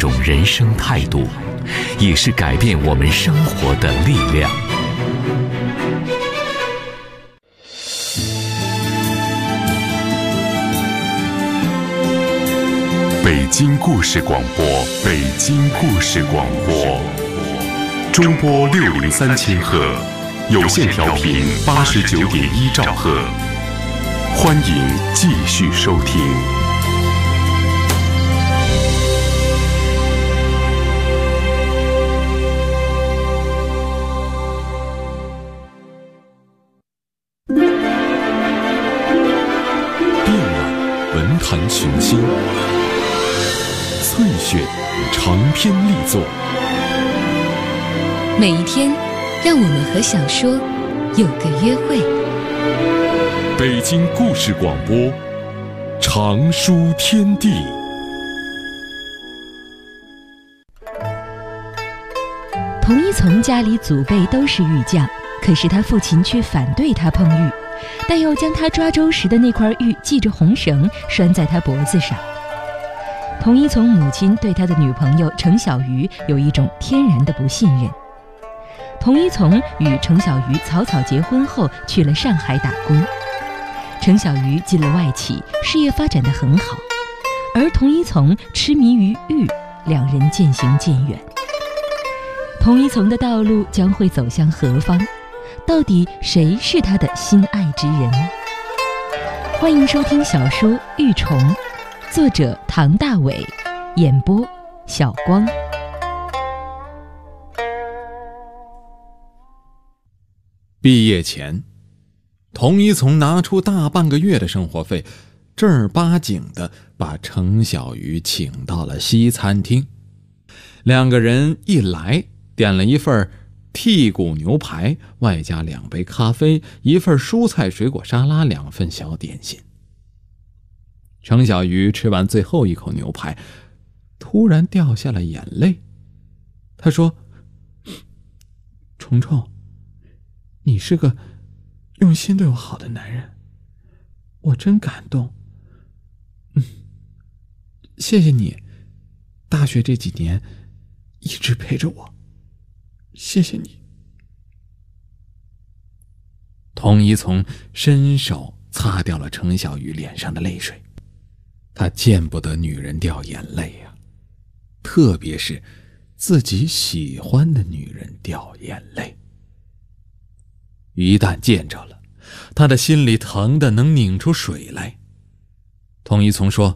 种人生态度，也是改变我们生活的力量。 北京故事广播，北京故事广播，中波603赫，有线调频89.1兆赫，欢迎继续收听。 遍览文坛群星，萃选长篇力作， 每一天让我们和小说有个约会。 北京故事广播，长书天地。 童一从家里祖辈都是玉匠，可是他父亲却反对他碰玉，但又将他抓周时的那块玉系着红绳拴在他脖子上。童一从母亲对他的女朋友程小鱼有一种天然的不信任。童一从与程小鱼草草结婚后去了上海打工，程小鱼进了外企，事业发展得很好，而童一从痴迷于玉，两人渐行渐远。童一从的道路将会走向何方？到底谁是他的心爱之人？欢迎收听小说《玉虫》，作者唐大伟，演播小光。 毕业前，童一从拿出大半个月的生活费，正儿八经地把程小鱼请到了西餐厅。两个人一来，点了一份剔骨牛排，外加2杯咖啡，一份蔬菜水果沙拉，2份小点心。程小鱼吃完最后一口牛排，突然掉下了眼泪。他说：“虫虫，你是个用心对我好的男人，我真感动。谢谢你，大学这几年一直陪着我，谢谢你。”童一从伸手擦掉了程小鱼脸上的泪水。他见不得女人掉眼泪呀，特别是自己喜欢的女人掉眼泪。一旦见着了，他的心里疼得能拧出水来。童一从说：“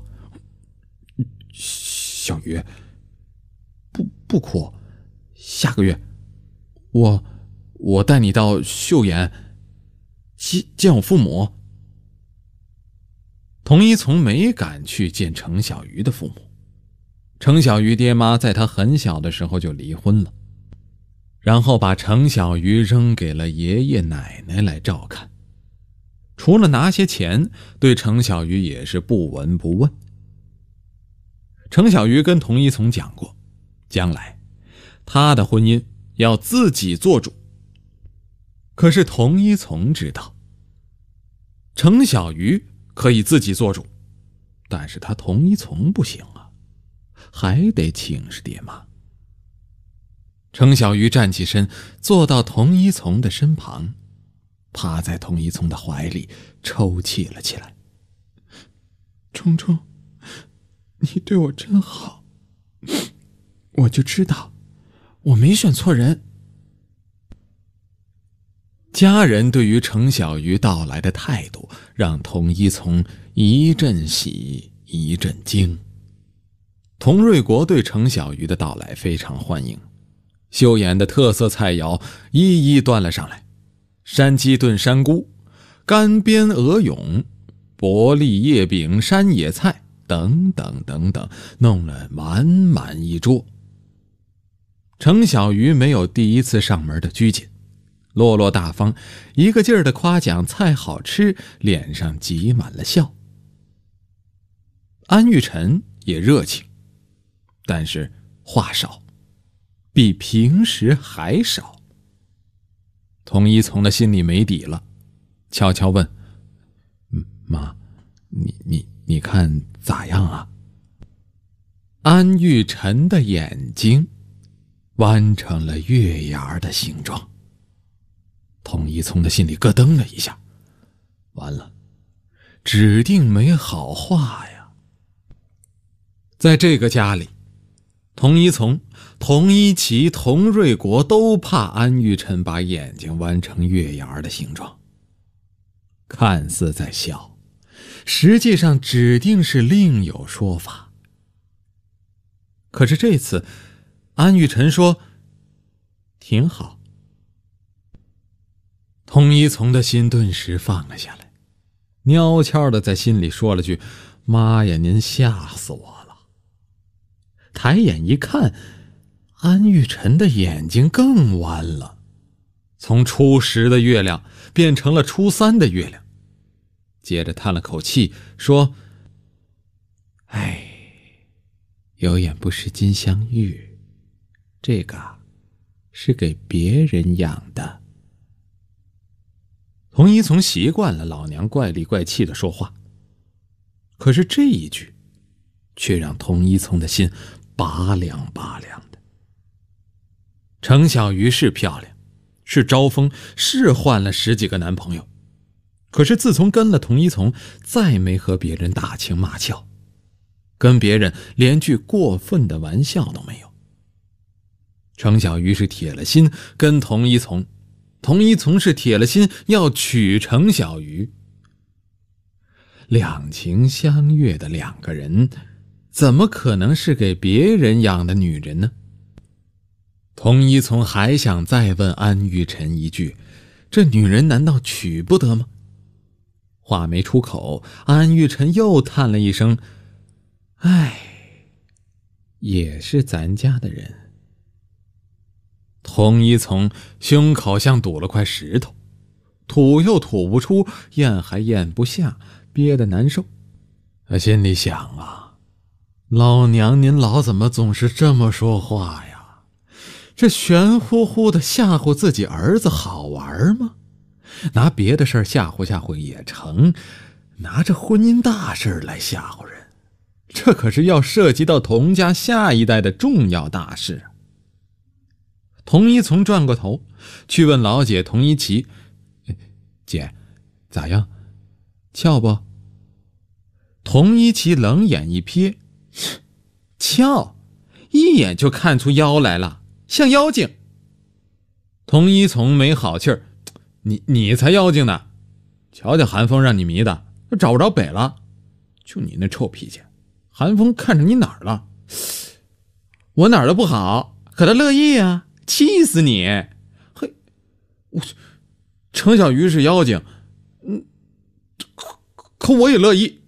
小鱼，不哭，下个月我带你到岫岩见我父母。”童一从没敢去见程小鱼的父母。程小鱼爹妈在他很小的时候就离婚了，然后把程小鱼扔给了爷爷奶奶来照看，除了拿些钱，对程小鱼也是不闻不问。程小鱼跟童一从讲过，将来他的婚姻要自己做主。可是童一从知道，程小鱼可以自己做主，但是他童一从不行啊，还得请示爹妈。程小鱼站起身，坐到童一从的身旁，趴在童一从的怀里抽泣了起来。虫虫，你对我真好，我就知道我没选错人。家人对于程小鱼到来的态度，让童一从一阵喜一阵惊。童瑞国对程小鱼的到来非常欢迎，岫岩的特色菜肴一一端了上来，山鸡炖山菇、干煸鹅蛹、薄利叶饼、山野菜等等等等，弄了满满一桌。程小鱼没有第一次上门的拘谨，落落大方，一个劲儿的夸奖菜好吃，脸上挤满了笑。安玉晨也热情，但是话少，比平时还少。童一从的心里没底了，悄悄问：“妈，你看咋样啊？” 安玉晨的眼睛弯成了月牙的形状。童一从的心里咯噔了一下，完了，指定没好话呀。在这个家里，童一从、童一奇、童瑞国都怕安玉晨把眼睛弯成月牙的形状，看似在笑，实际上指定是另有说法。可是这次安玉晨说挺好，童一从的心顿时放了下来，悄悄地在心里说了句：妈呀，您吓死我了。抬眼一看，安玉晨的眼睛更弯了，从初10的月亮变成了初3的月亮。接着叹了口气说：哎，有眼不识金镶玉，这个是给别人养的。童一从习惯了老娘怪里怪气的说话，可是这一句却让童一从的心拔凉拔凉的。程小鱼是漂亮，是招风，是换了10几个男朋友，可是自从跟了童一从，再没和别人打情骂俏，跟别人连句过分的玩笑都没有。程小鱼是铁了心跟童一从，童一从是铁了心要娶程小鱼。两情相悦的2个人，怎么可能是给别人养的女人呢？童一从还想再问安玉晨一句：这女人难道娶不得吗？话没出口，安玉晨又叹了一声：唉，也是咱家的人。童一从胸口像堵了块石头，吐又吐不出，咽还咽不下，憋得难受。他心里想啊，老娘您老怎么总是这么说话呀？这玄乎乎的吓唬自己儿子好玩吗？拿别的事儿吓唬吓唬也成，拿着婚姻大事来吓唬人，这可是要涉及到童家下一代的重要大事啊。童一从转过头去问老姐童一奇：姐，咋样？俏不？童一奇冷眼一瞥：俏，一眼就看出妖来了，像妖精。童一从没好气儿：你才妖精呢！瞧瞧韩风让你迷的，找不着北了。就你那臭脾气，韩风看着你哪儿了？我哪儿都不好，可他乐意啊！气死你！嘿，程小鱼是妖精，可我也乐意。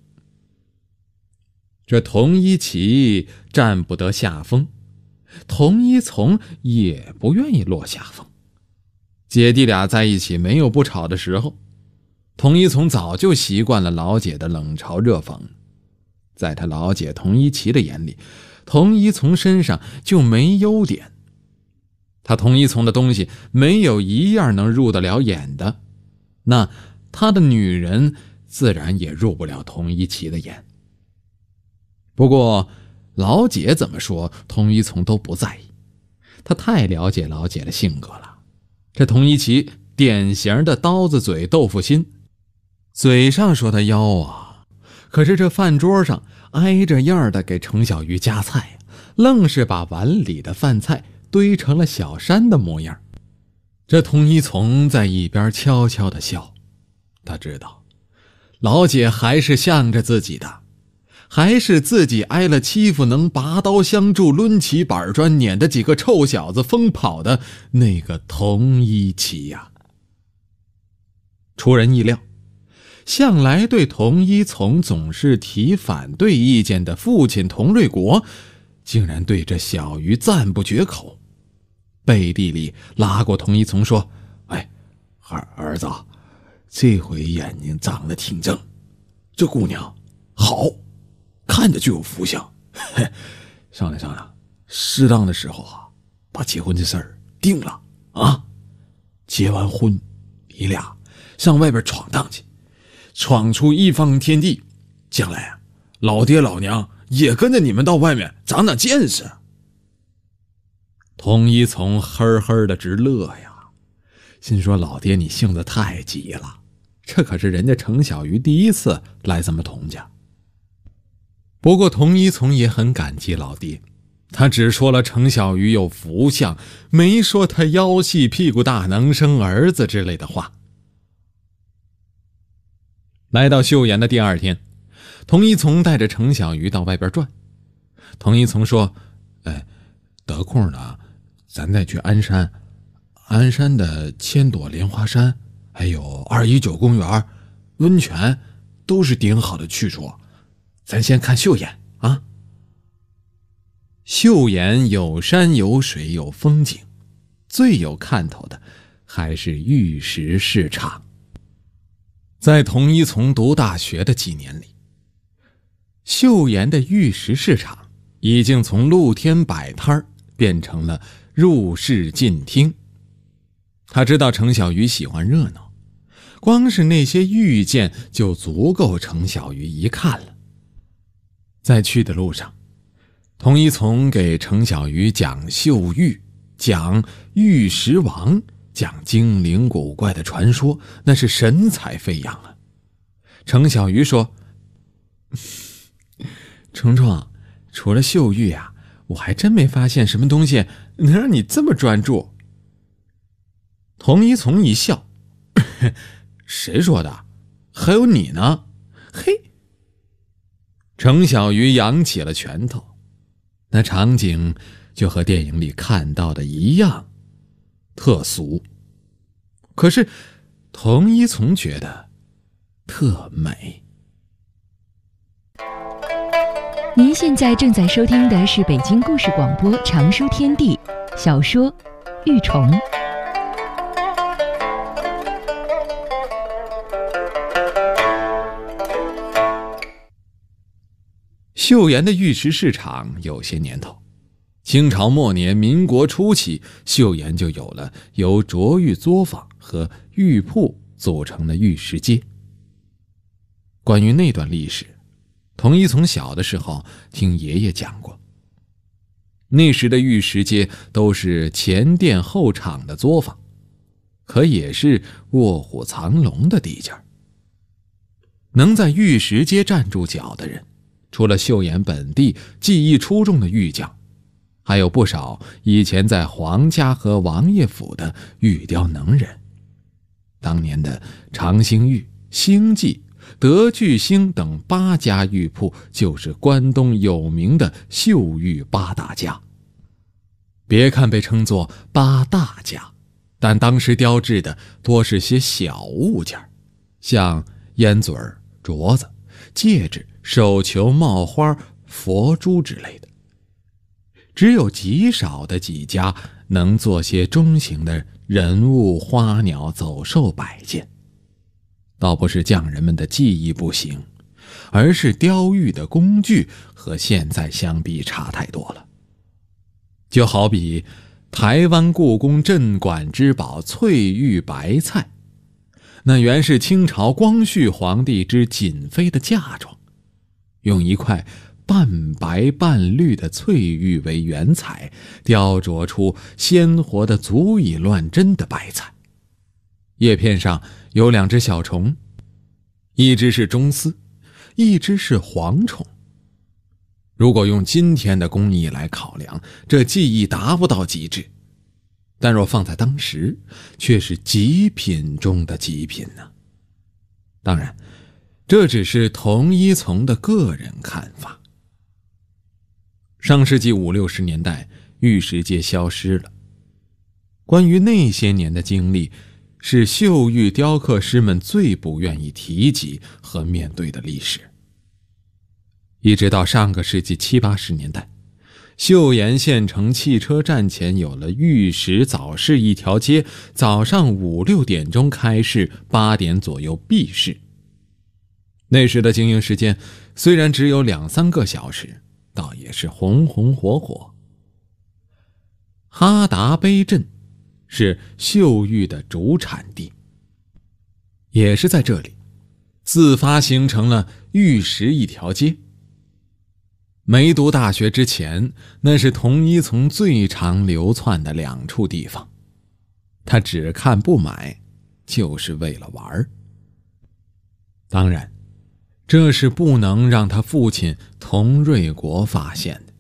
这童一奇占不得下风，童一从也不愿意落下风。姐弟俩在一起没有不吵的时候，童一从早就习惯了老姐的冷嘲热讽。在他老姐童一奇的眼里，童一从身上就没优点。他童一从的东西没有一样能入得了眼的，那他的女人自然也入不了童一奇的眼。不过老姐怎么说，童一从都不在意，他太了解老姐的性格了。这童一奇典型的刀子嘴豆腐心，嘴上说他妖啊，可是这饭桌上挨着样的给程小鱼夹菜，愣是把碗里的饭菜堆成了小山的模样。这童一从在一边悄悄地笑，他知道老姐还是向着自己的，还是自己挨了欺负能拔刀相助抡起板砖撵的几个臭小子疯跑的那个童一奇呀。出人意料，向来对童一从总是提反对意见的父亲童瑞国，竟然对这小鱼赞不绝口，背地里拉过童一从说：哎，儿子，这回眼睛长得挺正，这姑娘好，看着就有福相。商量商量，适当的时候啊，把结婚这事儿定了啊。结完婚，你俩上外边闯荡去，闯出一方天地，将来啊，老爹老娘也跟着你们到外面长长见识。童一从呵呵的直乐呀，心说老爹你性子太急了，这可是人家程小鱼第一次来咱们童家。不过童一从也很感激老爹，他只说了程小鱼有福相，没说他腰细屁股大能生儿子之类的话。来到秀妍的第二天，童一从带着程小鱼到外边转。童一从说，得空呢咱再去鞍山，鞍山的千朵莲花山还有219公园、温泉都是顶好的去处，咱先看秀妍啊。秀妍有山有水有风景，最有看头的还是玉石市场。在童一从读大学的几年里，秀妍的玉石市场已经从露天摆摊变成了入室进厅。他知道程小鱼喜欢热闹，光是那些玉件就足够程小鱼一看了。在去的路上，童一从给程小鱼讲秀玉，讲玉石王，讲精灵古怪的传说，那是神采飞扬啊。程小鱼说，程程，除了秀玉啊，我还真没发现什么东西能让你这么专注。童一从一笑，谁说的？还有你呢？嘿！程小鱼扬起了拳头，那场景就和电影里看到的一样，特俗。可是童一从觉得特美。 您现在正在收听的是北京故事广播常书天地小说《玉虫》。 秀妍的玉石市场有些年头，清朝末年民国初期，秀妍就有了由琢玉作坊和玉铺组成的玉石街。关于那段历史，童一从小的时候听爷爷讲过。那时的玉石街都是前店后厂的作坊，可也是卧虎藏龙的地界。能在玉石街站住脚的人，除了秀妍本地技艺出众的玉匠，还有不少以前在皇家和王爷府的玉雕能人。当年的长兴玉、兴记、德聚兴等8家玉铺就是关东有名的绣玉8大家。别看被称作8大家，但当时雕制的多是些小物件，像烟嘴、镯子、戒指、手球、帽花、佛珠之类的。只有极少的几家能做些中型的人物、花鸟、走兽摆件。倒不是匠人们的技艺不行，而是雕玉的工具和现在相比差太多了。就好比台湾故宫镇馆之宝翠玉白菜，那原是清朝光绪皇帝之瑾妃的嫁妆，用一块半白半绿的翠玉为原材，雕琢出鲜活的足以乱真的白菜。叶片上有2只小虫，一只是螽斯，一只是蝗虫。如果用今天的工艺来考量，这技艺达不到极致，但若放在当时，却是极品中的极品呢。当然，这只是童一从的个人看法。上世纪50、60年代，玉石街消失了。关于那些年的经历，是绣玉雕刻师们最不愿意提及和面对的历史。一直到上个世纪70、80年代，秀妍县城汽车站前有了玉石早市一条街，早上5、6点钟开市，8点左右闭市。那时的经营时间虽然只有2、3个小时，倒也是红红火火。哈达碑镇是绣玉的主产地，也是在这里自发形成了玉石一条街。 没读大学之前，那是童一从最常流窜的2处地方。他只看不买，就是为了玩。当然，这是不能让他父亲童瑞国发现的。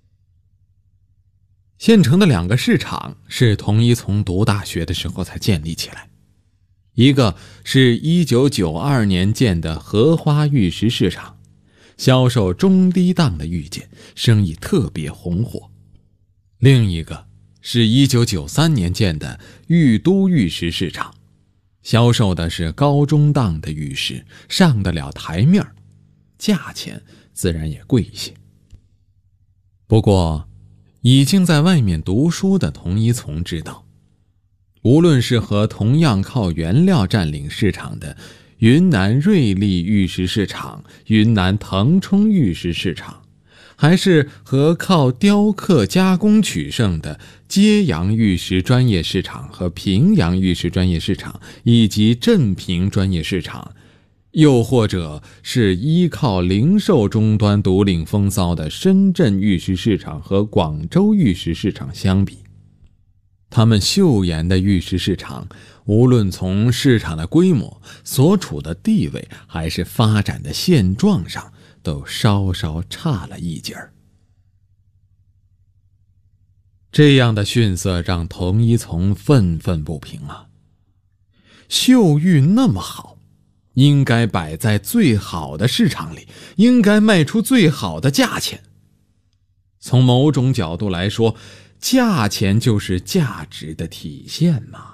县城的2个市场是童一从读大学的时候才建立起来，一个是1992年建的荷花玉石市场，销售中低档的玉件，生意特别红火；另一个是1993年建的玉都玉石市场，销售的是高中档的玉石，上得了台面，价钱自然也贵一些。不过已经在外面读书的童一从知道，无论是和同样靠原料占领市场的云南瑞丽玉石市场、云南腾冲玉石市场，还是和靠雕刻加工取胜的揭阳玉石专业市场和平阳玉石专业市场以及镇平专业市场，又或者是依靠零售终端独领风骚的深圳玉石市场和广州玉石市场相比，他们岫岩的玉石市场无论从市场的规模、所处的地位还是发展的现状上，都稍稍差了一截儿。这样的逊色让童一从愤愤不平啊！岫玉那么好，应该摆在最好的市场里，应该卖出最好的价钱。从某种角度来说，价钱就是价值的体现嘛。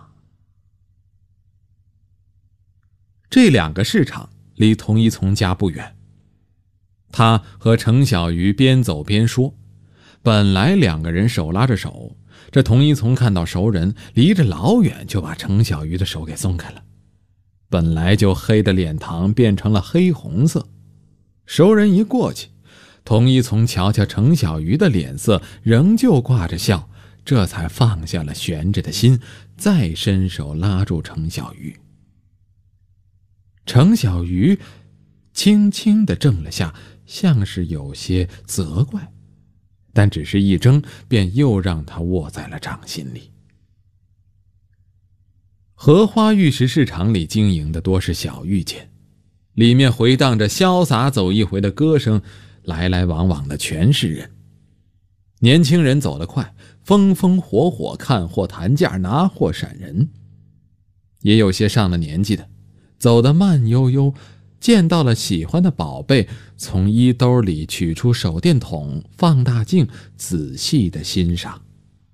这2个市场离童一从家不远，他和程小鱼边走边说，本来2个人手拉着手，这童一从看到熟人，离着老远就把程小鱼的手给松开了。本来就黑的脸膛变成了黑红色，熟人一过去，童一从瞧瞧程小鱼的脸色仍旧挂着笑，这才放下了悬着的心，再伸手拉住程小鱼。程小鱼轻轻地怔了下，像是有些责怪，但只是一怔，便又让他握在了掌心里。荷花玉石市场里经营的多是小玉件，里面回荡着潇洒走一回的歌声，来来往往的全是人。年轻人走得快，风风火火，看货谈价，拿货闪人；也有些上了年纪的，走得慢悠悠，见到了喜欢的宝贝，从衣兜里取出手电筒、放大镜，仔细地欣赏。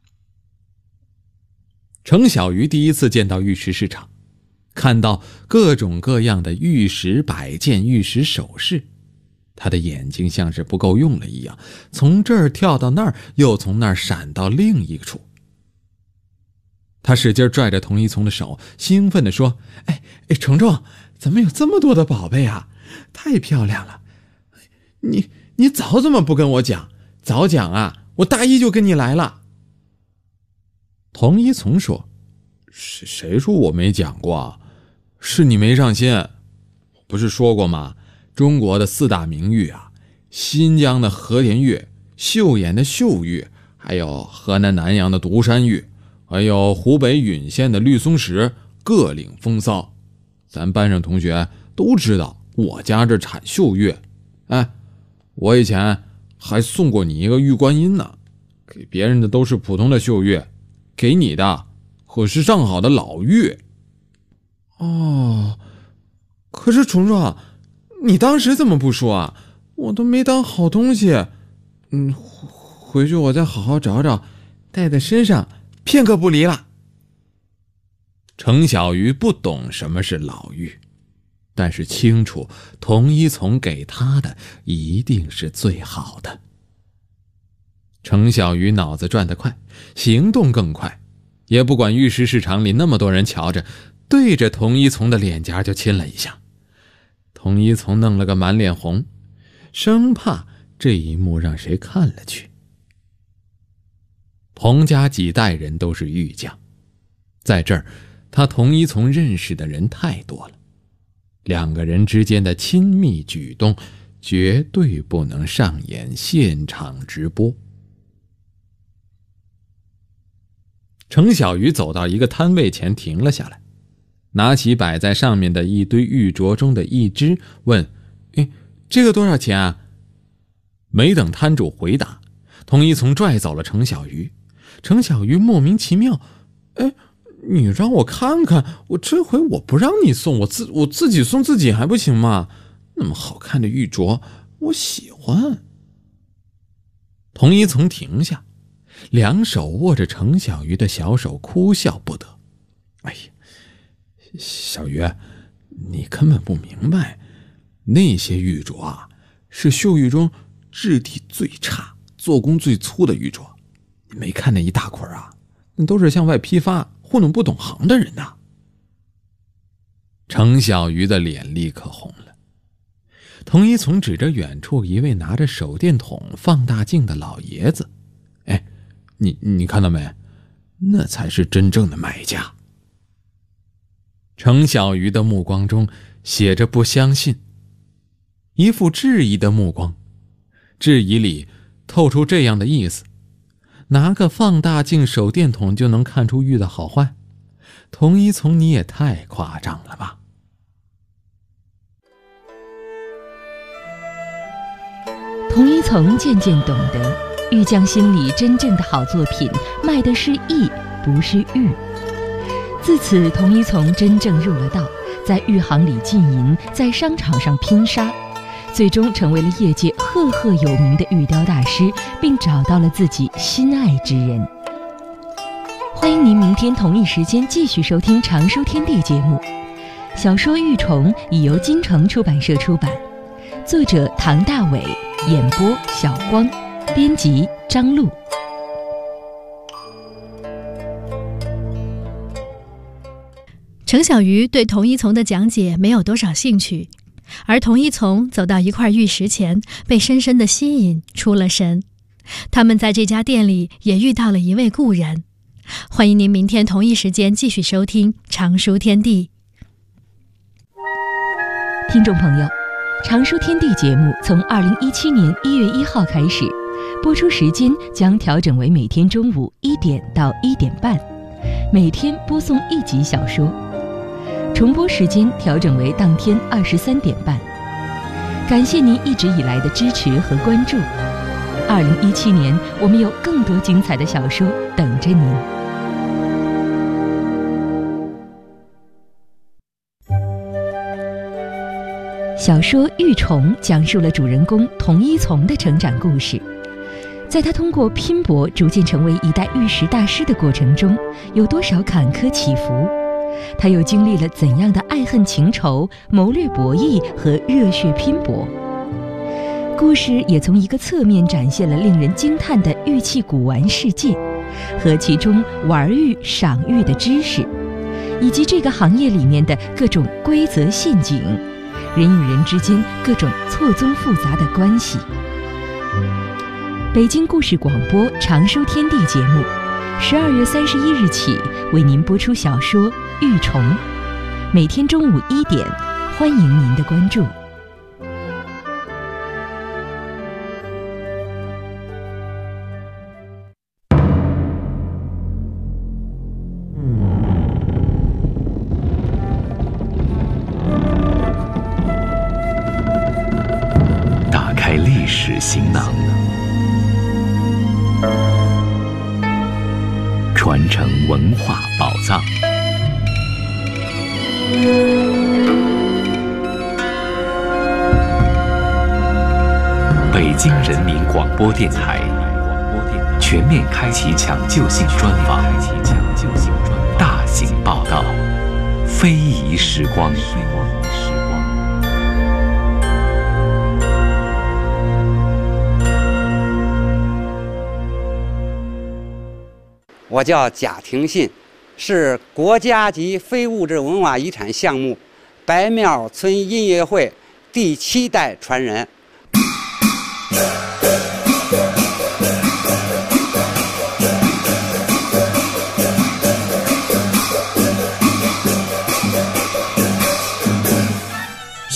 程小鱼第一次见到玉石市场，看到各种各样的玉石摆件、玉石首饰，他的眼睛像是不够用了一样，从这儿跳到那儿，又从那儿闪到另一处。他使劲拽着童一从的手，兴奋地说：程程，怎么有这么多的宝贝啊？太漂亮了！你早怎么不跟我讲？早讲啊，我大一就跟你来了。童一从说：谁说我没讲过啊？是你没上心。不是说过吗？中国的4大名玉啊，新疆的和田玉、岫岩的岫玉，还有河南南阳的独山玉，还有湖北允县的绿松石，各领风骚。咱班上同学都知道我家这产岫玉。我以前还送过你一个玉观音呢，给别人的都是普通的岫玉，给你的可是上好的老玉。可是虫虫，你当时怎么不说啊？我都没当好东西。回去我再好好找找，带在身上，片刻不离了。程小鱼不懂什么是老玉，但是清楚童一从给他的一定是最好的。程小鱼脑子转得快，行动更快，也不管玉石市场里那么多人瞧着，对着童一从的脸颊就亲了一下。童一从弄了个满脸红，生怕这一幕让谁看了去。童家几代人都是玉匠，在这儿他童一从认识的人太多了，2个人之间的亲密举动绝对不能上演现场直播。程小鱼走到一个摊位前停了下来，拿起摆在上面的一堆玉镯中的一只，问：这个多少钱啊？没等摊主回答，童一从拽走了程小鱼。程小鱼莫名其妙：你让我看看，这回我不让你送，我自己送自己还不行吗？那么好看的玉镯，我喜欢。童一从停下，两手握着程小鱼的小手，哭笑不得。小鱼，你根本不明白，那些玉镯啊，是绣玉中质地最差、做工最粗的玉镯。你没看那一大捆啊，那都是向外批发、糊弄不懂行的人呐。程小鱼的脸立刻红了。童一从指着远处一位拿着手电筒、放大镜的老爷子：你看到没？那才是真正的买家。程小鱼的目光中写着不相信，一副质疑的目光，质疑里透出这样的意思：拿个放大镜、手电筒就能看出玉的好坏？童一从，你也太夸张了吧。 童一从渐渐懂得，玉匠心里真正的好作品卖的是艺，不是玉。自此，童一从真正入了道，在玉行里浸淫，在商场上拼杀，最终成为了业界赫赫有名的玉雕大师，并找到了自己心爱之人。欢迎您明天同一时间继续收听常书天地节目。小说《玉虫》已由金城出版社出版，作者唐大伟，演播小光，编辑张璐。 程小鱼对童一从的讲解没有多少兴趣，而童一从走到一块玉石前，被深深的吸引，出了神。他们在这家店里也遇到了一位故人。欢迎您明天同一时间继续收听常书天地。 听众朋友，常书天地节目从2017年1月1号开始，播出时间将调整为每天中午1点到1点半，每天播送1集小说，重播时间调整为当天23点半。感谢您一直以来的支持和关注。2017年，我们有更多精彩的小说等着您。小说《玉虫》讲述了主人公童一从的成长故事。在他通过拼搏逐渐成为一代玉石大师的过程中，有多少坎坷起伏？他又经历了怎样的爱恨情仇、谋略博弈和热血拼搏？故事也从一个侧面展现了令人惊叹的玉器古玩世界，和其中玩玉、赏玉的知识，以及这个行业里面的各种规则陷阱，人与人之间各种错综复杂的关系。北京故事广播常书天地节目12月31日起为您播出小说《玉虫》，每天中午1点，欢迎您的关注。 打开历史行囊，传承文化宝藏。北京人民广播电台全面开启抢救性专访，大型报道，非遗时光。 我叫贾廷信，是国家级非物质文化遗产项目白庙村音乐会第7代传人。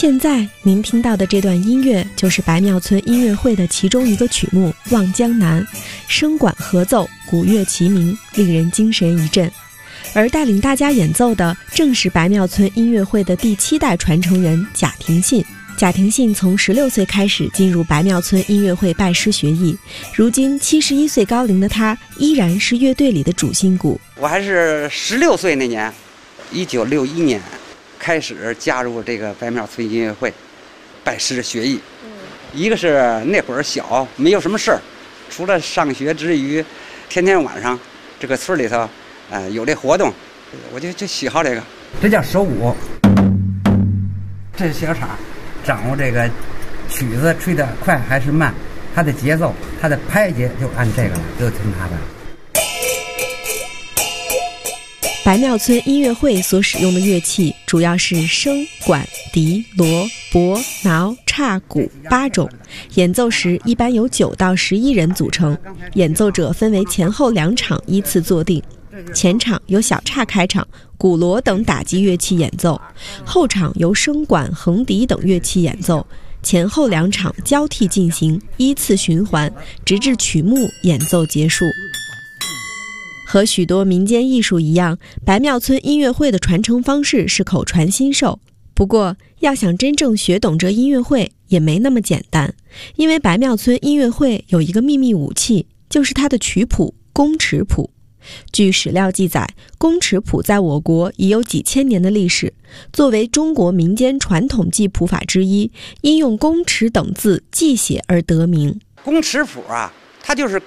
现在您听到的这段音乐就是白庙村音乐会的其中一个曲目《望江南》，声管合奏，鼓乐齐鸣，令人精神一振。而带领大家演奏的正是白庙村音乐会的第7代传承人贾廷信。贾廷信从16岁开始进入白庙村音乐会拜师学艺，如今71岁高龄的他依然是乐队里的主心骨。 我还是16岁那年，1961年开始加入这个白庙村音乐会，拜师学艺。一个是那会儿小，没有什么事儿，除了上学之余，天天晚上这个村里头，有这活动，我就喜好这个。这叫手鼓，这是小叉。掌握这个曲子吹得快还是慢，它的节奏，它的拍节就按这个了，就听它的。 白庙村音乐会所使用的乐器主要是笙、管、笛、锣、钹、铙、叉、鼓8种，演奏时一般由9到11人组成，演奏者分为前后2场依次坐定。前场由小叉开场，鼓锣等打击乐器演奏，后场由笙管、横笛等乐器演奏，前后2场交替进行，依次循环，直至曲目演奏结束。和许多民间艺术一样，白庙村音乐会的传承方式是口传心授。不过，要想真正学懂这音乐会也没那么简单，因为白庙村音乐会有一个秘密武器，就是它的曲谱宫尺谱。据史料记载，宫尺谱在我国已有几千年的历史，作为中国民间传统记谱法之一，因用宫尺等字记写而得名。 宫尺谱啊，它就是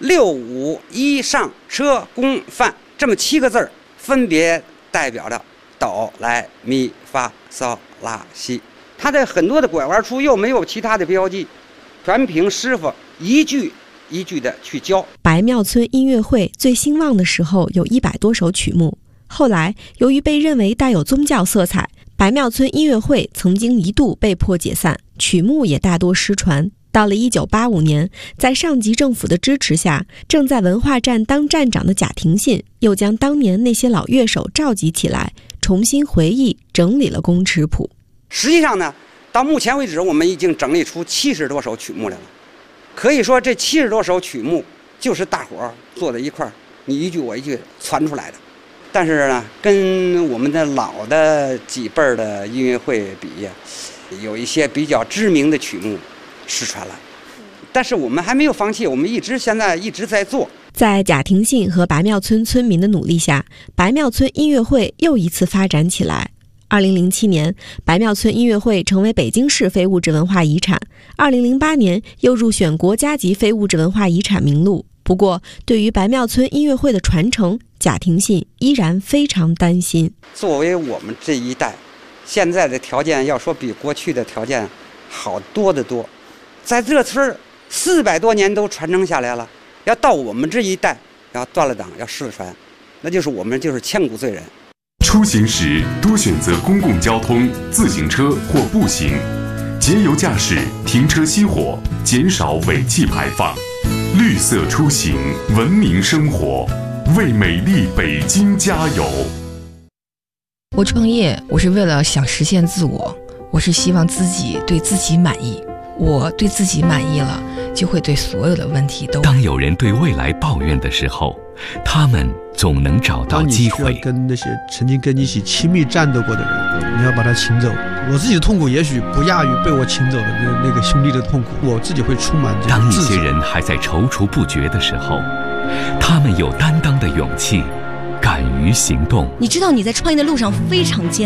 6、5、1上车宫范这么7个字儿，分别代表着哆来咪发嗦拉西。它的很多的拐弯处又没有其他的标记，全凭师傅一句一句的去教。 白庙村音乐会最兴旺的时候有100多首曲目，后来由于被认为带有宗教色彩，白庙村音乐会曾经一度被迫解散，曲目也大多失传。到了1985年，在上级政府的支持下，正在文化站当站长的贾廷信又将当年那些老乐手召集起来，重新回忆整理了宫尺谱。 实际上呢，到目前为止我们已经整理出70多首曲目来了。可以说这70多首曲目就是大伙儿坐在一块儿，你一句我一句传出来的。但是呢，跟我们的老的几辈儿的音乐会比，有一些比较知名的曲目失传了。但是我们还没有放弃，我们现在一直在做。 在贾廷信和白庙村村民的努力下，白庙村音乐会又一次发展起来。2007年，白庙村音乐会成为北京市非物质文化遗产。2008年又入选国家级非物质文化遗产名录。不过，对于白庙村音乐会的传承，贾廷信依然非常担心。 作为我们这一代，现在的条件要说比过去的条件好多得多，在这村400多年都传承下来了，要到我们这一代要断了档，要失传，那就是我们就是千古罪人。 出行时多选择公共交通、自行车或步行，节油驾驶，停车熄火，减少尾气排放。绿色出行，文明生活，为美丽北京加油。 我创业，我是为了想实现自我，我是希望自己对自己满意。我对自己满意了，就会对所有的问题都。 当有人对未来抱怨的时候，他们总能找到机会。 当你需要跟那些曾经跟你一起亲密战斗过的人，你要把他请走。我自己的痛苦也许不亚于被我请走的那个兄弟的痛苦，我自己会充满这种当一些人还在踌躇不决的时候，他们有担当的勇气，敢于行动。 你知道你在创业的路上非常艰难。